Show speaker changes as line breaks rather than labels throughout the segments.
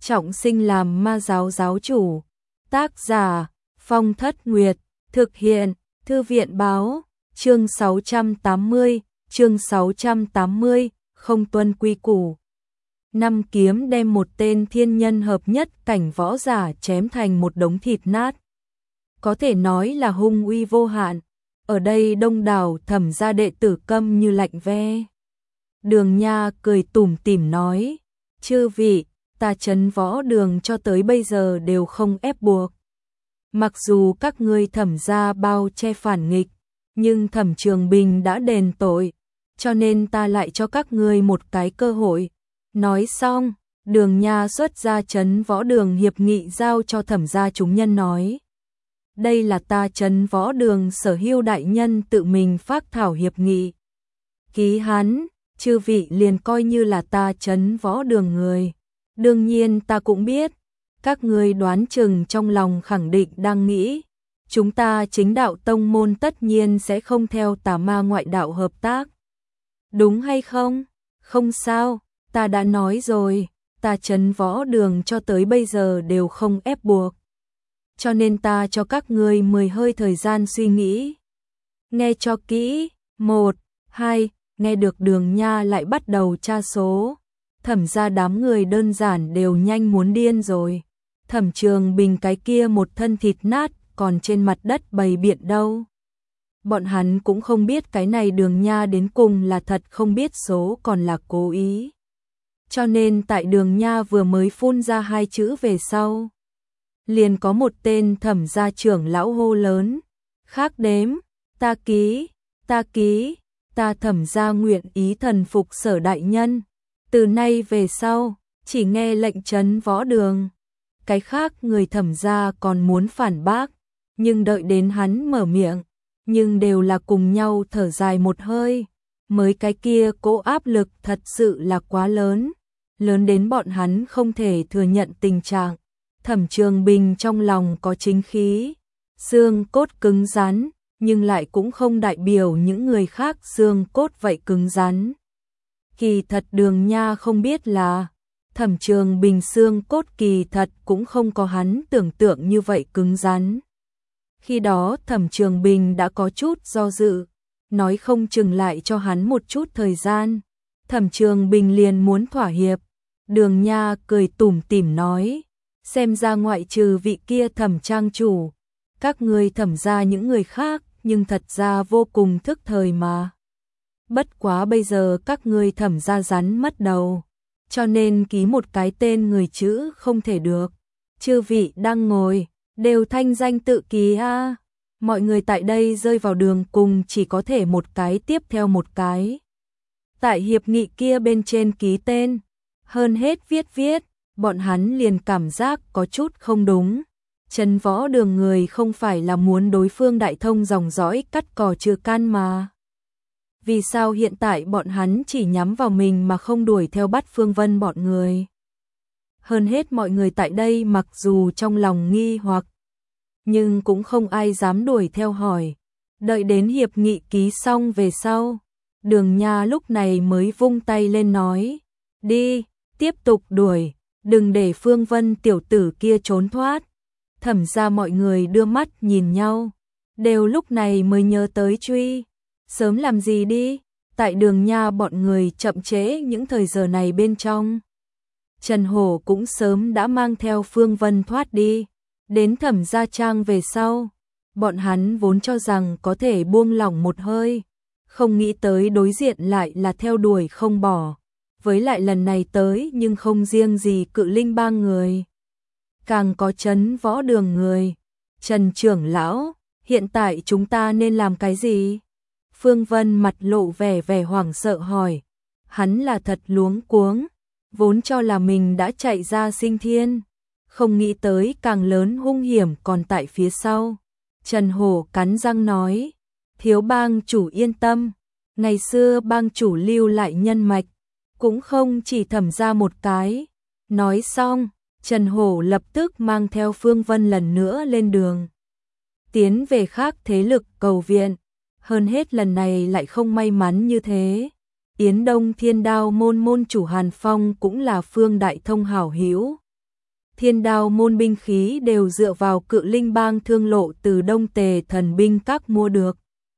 trọng sinh làm ma giáo giáo chủ. Tác giả Phong Thất Nguyệt. Thực hiện Thư viện báo. Chương 680, không tuân quy củ. Năm kiếm đem một tên thiên nhân hợp nhất cảnh võ giả chém thành một đống thịt nát. Có thể nói là hung uy vô hạn. Ở đây đông đảo Thẩm gia đệ tử câm như lạnh ve. Đường Nha cười tủm tỉm nói, chư vị, ta trấn võ đường cho tới bây giờ đều không ép buộc. Mặc dù các ngươi Thẩm gia bao che phản nghịch, nhưng Thẩm Trường Bình đã đền tội, cho nên ta lại cho các ngươi một cái cơ hội. Nói xong, Đường Nha xuất ra trấn võ đường hiệp nghị giao cho Thẩm gia chúng nhân nói. Đây là ta trấn võ đường Sở Hưu đại nhân tự mình phác thảo hiệp nghị. Ký hắn, chư vị liền coi như là ta trấn võ đường người. Đương nhiên ta cũng biết, các ngươi đoán chừng trong lòng khẳng định đang nghĩ, chúng ta chính đạo tông môn tất nhiên sẽ không theo tà ma ngoại đạo hợp tác. Đúng hay không? Không sao, ta đã nói rồi, ta trấn võ đường cho tới bây giờ đều không ép buộc. Cho nên ta cho các ngươi 10 hơi thời gian suy nghĩ. Nghe cho kỹ, 1, 2, nghe được Đường Nha lại bắt đầu tra số. Thẩm gia đám người đơn giản đều nhanh muốn điên rồi. Thẩm Trường Bình cái kia một thân thịt nát còn trên mặt đất bày biện đâu. Bọn hắn cũng không biết cái này Đường Nha đến cùng là thật không biết số còn là cố ý. Cho nên tại Đường Nha vừa mới phun ra 2 chữ về sau, liền có một tên Thẩm gia trưởng lão hô lớn, khác đếm, ta ký, ta Thẩm gia nguyện ý thần phục Sở đại nhân. Từ nay về sau, chỉ nghe lệnh trấn võ đường. Cái khác người Thẩm gia còn muốn phản bác, nhưng đợi đến hắn mở miệng, nhưng đều là cùng nhau thở dài một hơi. Mới cái kia cỗ áp lực thật sự là quá lớn, lớn đến bọn hắn không thể thừa nhận tình trạng. Thẩm Trường Bình trong lòng có chính khí, xương cốt cứng rắn, nhưng lại cũng không đại biểu những người khác xương cốt vậy cứng rắn. Kỳ thật Đường Nha không biết là, Thẩm Trường Bình xương cốt kỳ thật cũng không có hắn tưởng tượng như vậy cứng rắn. Khi đó Thẩm Trường Bình đã có chút do dự, nói không chừng lại cho hắn một chút thời gian. Thẩm Trường Bình liền muốn thỏa hiệp. Đường Nha cười tủm tỉm nói, xem ra ngoại trừ vị kia Thẩm trang chủ, các ngươi Thẩm gia những người khác nhưng thật ra vô cùng thức thời mà. Bất quá bây giờ các ngươi Thẩm gia rắn mất đầu, cho nên ký một cái tên người chữ không thể được. Chư vị đang ngồi, đều thanh danh tự ký a. Mọi người tại đây rơi vào đường cùng chỉ có thể một cái tiếp theo một cái. Tại hiệp nghị kia bên trên ký tên, hơn hết viết, bọn hắn liền cảm giác có chút không đúng. Trấn võ đường người không phải là muốn đối phương đại thông dòng dõi cắt cỏ trừ căn mà. Vì sao hiện tại bọn hắn chỉ nhắm vào mình mà không đuổi theo bắt Phương Vân bọn người? Hơn hết mọi người tại đây mặc dù trong lòng nghi hoặc, nhưng cũng không ai dám đuổi theo hỏi. Đợi đến hiệp nghị ký xong về sau, Đường Nha lúc này mới vung tay lên nói, đi, tiếp tục đuổi, đừng để Phương Vân tiểu tử kia trốn thoát. Thẩm gia mọi người đưa mắt nhìn nhau, đều lúc này mới nhớ tới truy. Sớm làm gì đi, tại Đường Nha bọn người chậm trễ những thời giờ này bên trong. Trần Hổ cũng sớm đã mang theo Phương Vân thoát đi. Đến Thẩm gia trang về sau, bọn hắn vốn cho rằng có thể buông lỏng một hơi, không nghĩ tới đối diện lại là theo đuổi không bỏ. Với lại lần này tới nhưng không riêng gì Cự Linh bang người, càng có trấn võ đường người. Trần trưởng lão, hiện tại chúng ta nên làm cái gì? Phương Vân mặt lộ vẻ hoảng sợ hỏi. Hắn là thật luống cuống, vốn cho là mình đã chạy ra sinh thiên, không nghĩ tới càng lớn hung hiểm còn tại phía sau. Trần Hổ cắn răng nói, thiếu bang chủ yên tâm, ngày xưa bang chủ lưu lại nhân mạch, cũng không chỉ Thẩm ra một cái. Nói xong, Trần Hổ lập tức mang theo Phương Vân lần nữa lên đường, tiến về khác thế lực cầu viện. Hơn hết lần này lại không may mắn như thế. Yến Đông Thiên Đao môn môn chủ Hàn Phong cũng là Phương Đại Thông hảo hữu. Thiên Đao môn binh khí đều dựa vào Cự Linh bang thương lộ từ Đông Tề thần binh các mua được.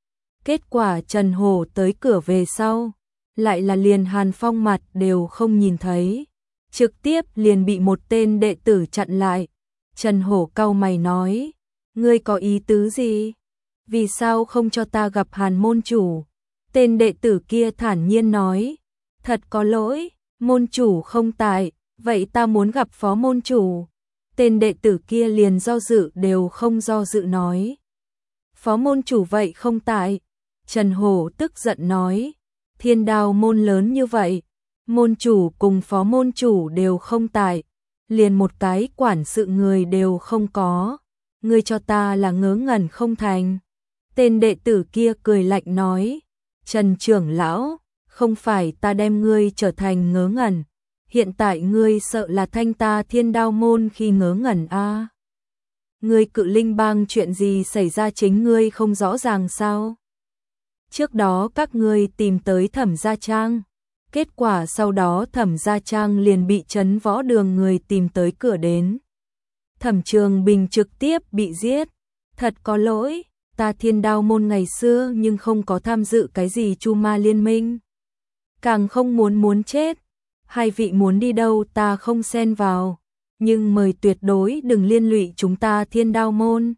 Kết quả Trần Hổ tới cửa về sau, lại là liền Hàn Phong mặt đều không nhìn thấy, trực tiếp liền bị một tên đệ tử chặn lại. Trần Hổ cau mày nói, ngươi có ý tứ gì? Vì sao không cho ta gặp Hàn môn chủ? Tên đệ tử kia thản nhiên nói, thật có lỗi, môn chủ không tại, vậy ta muốn gặp phó môn chủ. Tên đệ tử kia liền do dự đều không do dự nói, phó môn chủ vậy không tại. Trần Hổ tức giận nói, Thiên Đao môn lớn như vậy, môn chủ cùng phó môn chủ đều không tại, liền một cái quản sự người đều không có, ngươi cho ta là ngớ ngẩn không thành. Tên đệ tử kia cười lạnh nói, Trần trưởng lão, không phải ta đem ngươi trở thành ngớ ngẩn, hiện tại ngươi sợ là thanh ta Thiên Đao môn khi ngớ ngẩn a? Ngươi Cự Linh bang chuyện gì xảy ra chính ngươi không rõ ràng sao? Trước đó các ngươi tìm tới Thẩm Gia Trang, kết quả sau đó Thẩm Gia Trang liền bị Trấn Võ Đường người tìm tới cửa đến. Thẩm Trường Bình trực tiếp bị giết, thật có lỗi, ta Thiên Đao môn ngày xưa nhưng không có tham dự cái gì Chu Ma liên minh, càng không muốn chết, hai vị muốn đi đâu ta không xen vào, nhưng mời tuyệt đối đừng liên lụy chúng ta Thiên Đao môn.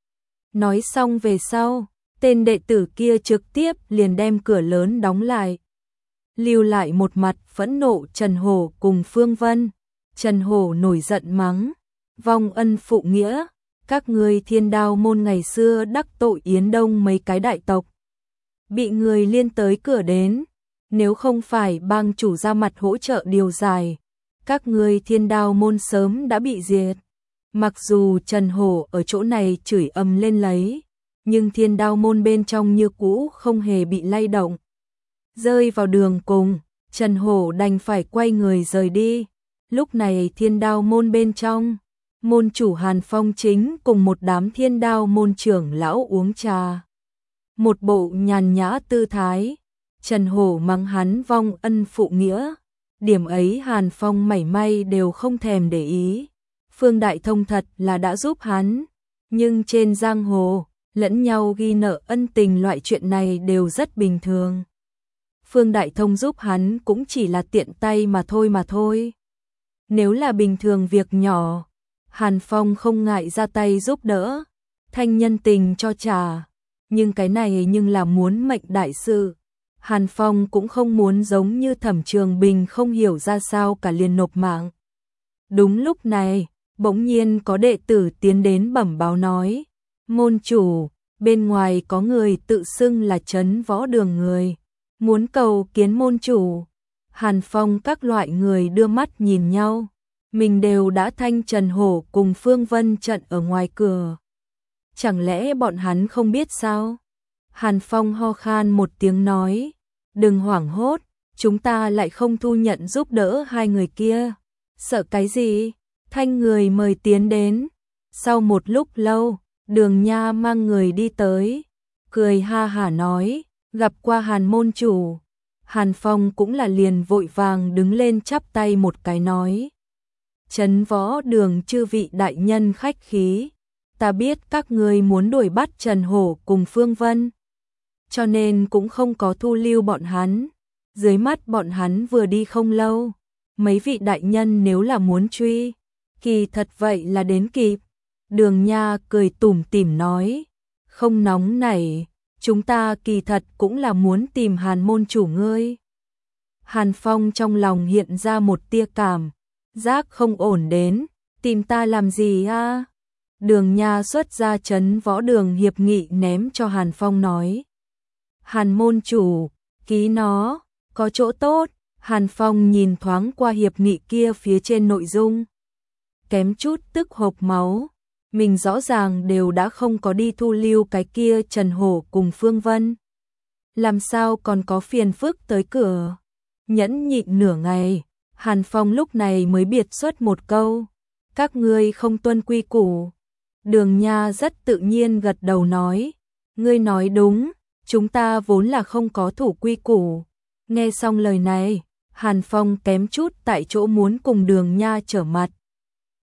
Nói xong về sau, tên đệ tử kia trực tiếp liền đem cửa lớn đóng lại, lưu lại một mặt phẫn nộ Trần Hổ cùng Phương Vân. Trần Hổ nổi giận mắng, vong ân phụ nghĩa, các ngươi Thiên Đao môn ngày xưa đắc tội Yến Đông mấy cái đại tộc, bị người liên tới cửa đến, nếu không phải bang chủ ra mặt hỗ trợ điều giải, các ngươi Thiên Đao môn sớm đã bị diệt. Mặc dù Trần Hổ ở chỗ này chửi ầm lên lấy, nhưng Thiên Đao môn bên trong như cũ không hề bị lay động. Rơi vào đường cùng, Trần Hổ đành phải quay người rời đi. Lúc này Thiên Đao môn bên trong, môn chủ Hàn Phong chính cùng một đám Thiên Đao môn trưởng lão uống trà. Một bộ nhàn nhã tư thái, Trần Hổ mắng hắn vong ân phụ nghĩa. Điểm ấy Hàn Phong mảy may đều không thèm để ý. Phương Đại Thông thật là đã giúp hắn, nhưng trên giang hồ, lẫn nhau ghi nợ ân tình loại chuyện này đều rất bình thường. Phương Đại Thông giúp hắn cũng chỉ là tiện tay mà thôi. Nếu là bình thường việc nhỏ, Hàn Phong không ngại ra tay giúp đỡ, thanh nhân tình cho trả. Nhưng cái này nhưng là muốn mệnh đại sự. Hàn Phong cũng không muốn giống như Thẩm Trường Bình không hiểu ra sao cả liền nộp mạng. Đúng lúc này, bỗng nhiên có đệ tử tiến đến bẩm báo nói, môn chủ, bên ngoài có người tự xưng là Trấn Võ Đường người, muốn cầu kiến môn chủ. Hàn Phong các loại người đưa mắt nhìn nhau, mình đều đã thanh Trần Hổ cùng Phương Vân trận ở ngoài cửa. Chẳng lẽ bọn hắn không biết sao? Hàn Phong ho khan một tiếng nói, đừng hoảng hốt, chúng ta lại không thu nhận giúp đỡ hai người kia. Sợ cái gì? Thanh người mời tiến đến. Sau một lúc lâu, Đường Nha mang người đi tới, cười ha hả nói, gặp qua Hàn môn chủ. Hàn Phong cũng là liền vội vàng đứng lên chắp tay một cái nói, Trấn Võ Đường chư vị đại nhân khách khí, ta biết các ngươi muốn đuổi bắt Trần Hổ cùng Phương Vân, cho nên cũng không có thu lưu bọn hắn. Dưới mắt bọn hắn vừa đi không lâu, mấy vị đại nhân nếu là muốn truy, kỳ thật vậy là đến kịp. Đường Nha cười tủm tỉm nói, không nóng nảy, chúng ta kỳ thật cũng là muốn tìm Hàn môn chủ ngươi. Hàn Phong trong lòng hiện ra một tia cảm giác không ổn đến, tìm ta làm gì a? Đường Nha xuất ra Trấn Võ Đường hiệp nghị ném cho Hàn Phong nói, Hàn môn chủ, ký nó, có chỗ tốt. Hàn Phong nhìn thoáng qua hiệp nghị kia phía trên nội dung, kém chút tức hộc máu. Mình rõ ràng đều đã không có đi thu lưu cái kia Trần Hổ cùng Phương Vân, làm sao còn có phiền phức tới cửa. Nhẫn nhịn nửa ngày, Hàn Phong lúc này mới biệt xuất một câu, các ngươi không tuân quy củ. Đường Nha rất tự nhiên gật đầu nói, ngươi nói đúng, chúng ta vốn là không có thủ quy củ. Nghe xong lời này, Hàn Phong kém chút tại chỗ muốn cùng Đường Nha trở mặt.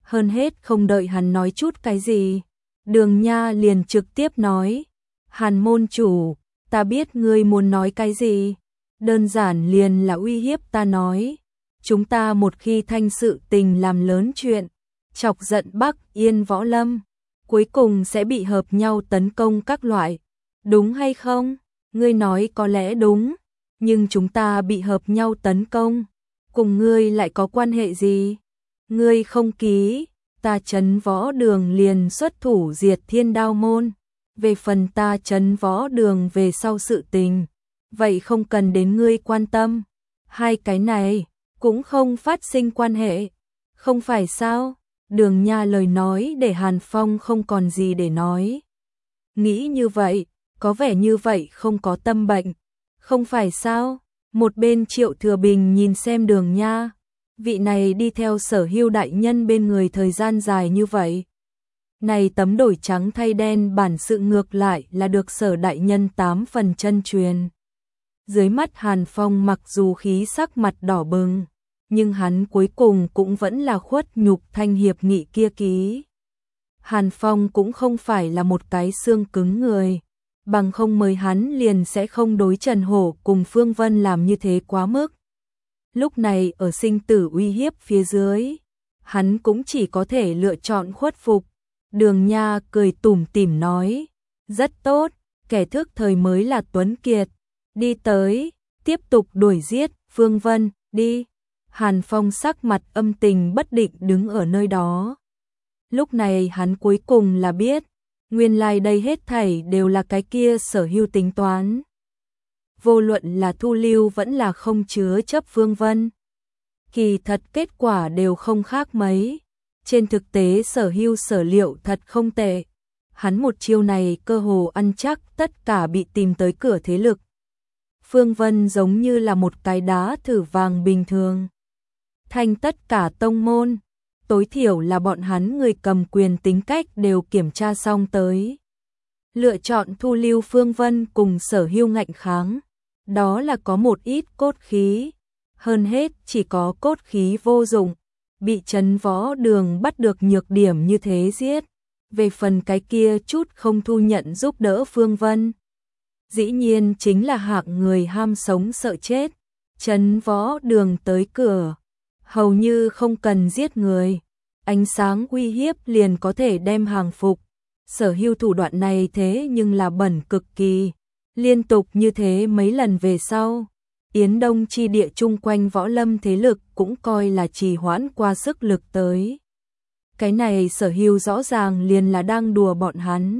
Hơn hết không đợi hắn nói chút cái gì, Đường Nha liền trực tiếp nói, Hàn môn chủ, ta biết ngươi muốn nói cái gì, đơn giản liền là uy hiếp ta nói, chúng ta một khi thanh sự tình làm lớn chuyện, chọc giận Bắc Yên Võ Lâm, cuối cùng sẽ bị hợp nhau tấn công các loại, đúng hay không? Ngươi nói có lẽ đúng, nhưng chúng ta bị hợp nhau tấn công, cùng ngươi lại có quan hệ gì? Ngươi không ký, ta Trấn Võ Đường liền xuất thủ diệt Thiên Đao môn, về phần ta Trấn Võ Đường về sau sự tình, vậy không cần đến ngươi quan tâm, hai cái này cũng không phát sinh quan hệ, không phải sao? Đường Nha lời nói để Hàn Phong không còn gì để nói. Nghĩ như vậy, có vẻ như vậy không có tâm bệnh, không phải sao? Một bên Triệu Thừa Bình nhìn xem Đường Nha, vị này đi theo Sở Hưu đại nhân bên người thời gian dài như vậy. Này tấm đổi trắng thay đen bản sự ngược lại là được Sở đại nhân 8 phần chân truyền. Dưới mắt Hàn Phong mặc dù khí sắc mặt đỏ bừng, nhưng hắn cuối cùng cũng vẫn là khuất nhục thanh hiệp nghị kia ký. Hàn Phong cũng không phải là một cái xương cứng người, bằng không mời hắn liền sẽ không đối Trần Hổ cùng Phương Vân làm như thế quá mức. Lúc này ở sinh tử uy hiếp phía dưới, hắn cũng chỉ có thể lựa chọn khuất phục. Đường Nha cười tủm tỉm nói, rất tốt, kẻ thức thời mới là Tuấn Kiệt, đi tới, tiếp tục đuổi giết, Phương Vân, đi. Hàn Phong sắc mặt âm tình bất định đứng ở nơi đó. Lúc này hắn cuối cùng là biết, nguyên lai đây hết thảy đều là cái kia Sở Hưu tính toán. Vô luận là thu lưu vẫn là không chứa chấp Phương Vân. Kỳ thật kết quả đều không khác mấy. Trên thực tế Sở Hưu sở liệu thật không tệ. Hắn một chiêu này cơ hồ ăn chắc tất cả bị tìm tới cửa thế lực. Phương Vân giống như là một cái đá thử vàng bình thường. Thành tất cả tông môn, tối thiểu là bọn hắn người cầm quyền tính cách đều kiểm tra xong tới. Lựa chọn thu lưu Phương Vân cùng Sở Hưu ngạnh kháng, đó là có một ít cốt khí, hơn hết chỉ có cốt khí vô dụng, bị Trấn Võ Đường bắt được nhược điểm như thế giết, về phần cái kia chút không thu nhận giúp đỡ Phương Vân. Dĩ nhiên chính là hạng người ham sống sợ chết, Trấn Võ Đường tới cửa, hầu như không cần giết người, ánh sáng uy hiếp liền có thể đem hàng phục. Sở Hưu thủ đoạn này thế nhưng là bẩn cực kỳ, liên tục như thế mấy lần về sau, Yến Đông chi địa chung quanh võ lâm thế lực cũng coi là trì hoãn qua sức lực tới. Cái này Sở Hưu rõ ràng liền là đang đùa bọn hắn.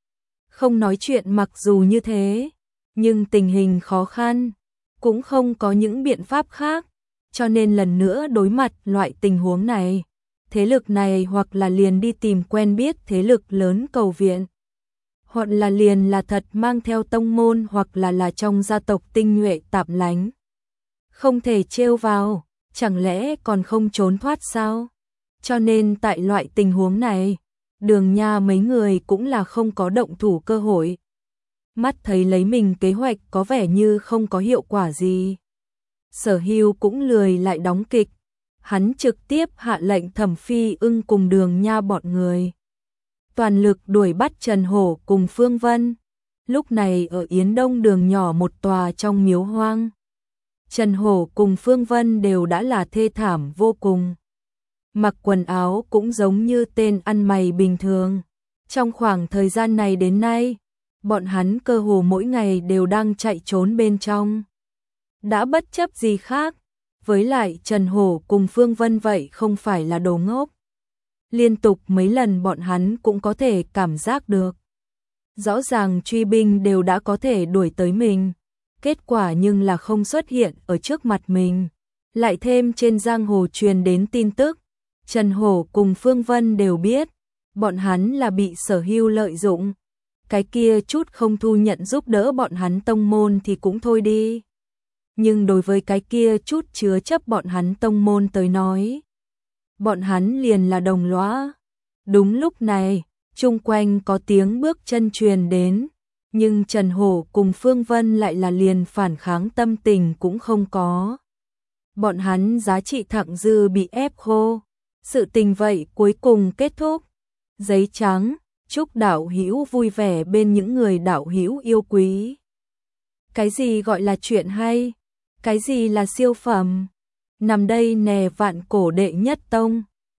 Không nói chuyện mặc dù như thế, nhưng tình hình khó khăn, cũng không có những biện pháp khác, cho nên lần nữa đối mặt loại tình huống này, thế lực này hoặc là liền đi tìm quen biết thế lực lớn cầu viện, hoặc là liền là thật mang theo tông môn hoặc là trong gia tộc tinh nhuệ tạm lánh. Không thể trêu vào, chẳng lẽ còn không trốn thoát sao? Cho nên tại loại tình huống này, Đường Nha mấy người cũng là không có động thủ cơ hội. Mắt thấy lấy mình kế hoạch có vẻ như không có hiệu quả gì. Sở Hưu cũng lười lại đóng kịch, hắn trực tiếp hạ lệnh Thẩm Phi Ưng cùng Đường Nha bọn người toàn lực đuổi bắt Trần Hổ cùng Phương Vân. Lúc này ở Yến Đông đường nhỏ một tòa trong miếu hoang, Trần Hổ cùng Phương Vân đều đã là thê thảm vô cùng. Mặc quần áo cũng giống như tên ăn mày bình thường. Trong khoảng thời gian này đến nay, bọn hắn cơ hồ mỗi ngày đều đang chạy trốn bên trong. Đã bất chấp gì khác, với lại Trần Hổ cùng Phương Vân vậy không phải là đồ ngốc. Liên tục mấy lần bọn hắn cũng có thể cảm giác được. Rõ ràng truy binh đều đã có thể đuổi tới mình, kết quả nhưng là không xuất hiện ở trước mặt mình. Lại thêm trên giang hồ truyền đến tin tức, Trần Hổ cùng Phương Vân đều biết, bọn hắn là bị Sở Hưu lợi dụng. Cái kia chút không thu nhận giúp đỡ bọn hắn tông môn thì cũng thôi đi. Nhưng đối với cái kia chút chứa chấp bọn hắn tông môn tới nói, bọn hắn liền là đồng lõa. Đúng lúc này, chung quanh có tiếng bước chân truyền đến, nhưng Trần Hổ cùng Phương Vân lại là liền phản kháng tâm tình cũng không có. Bọn hắn giá trị thặng dư bị ép khô, Sự tình vậy cuối cùng kết thúc. Giấy trắng, chúc đạo hữu vui vẻ bên những người đạo hữu yêu quý. Cái gì gọi là chuyện hay? Cái gì là siêu phẩm? Nằm đây nè vạn cổ đệ nhất tông.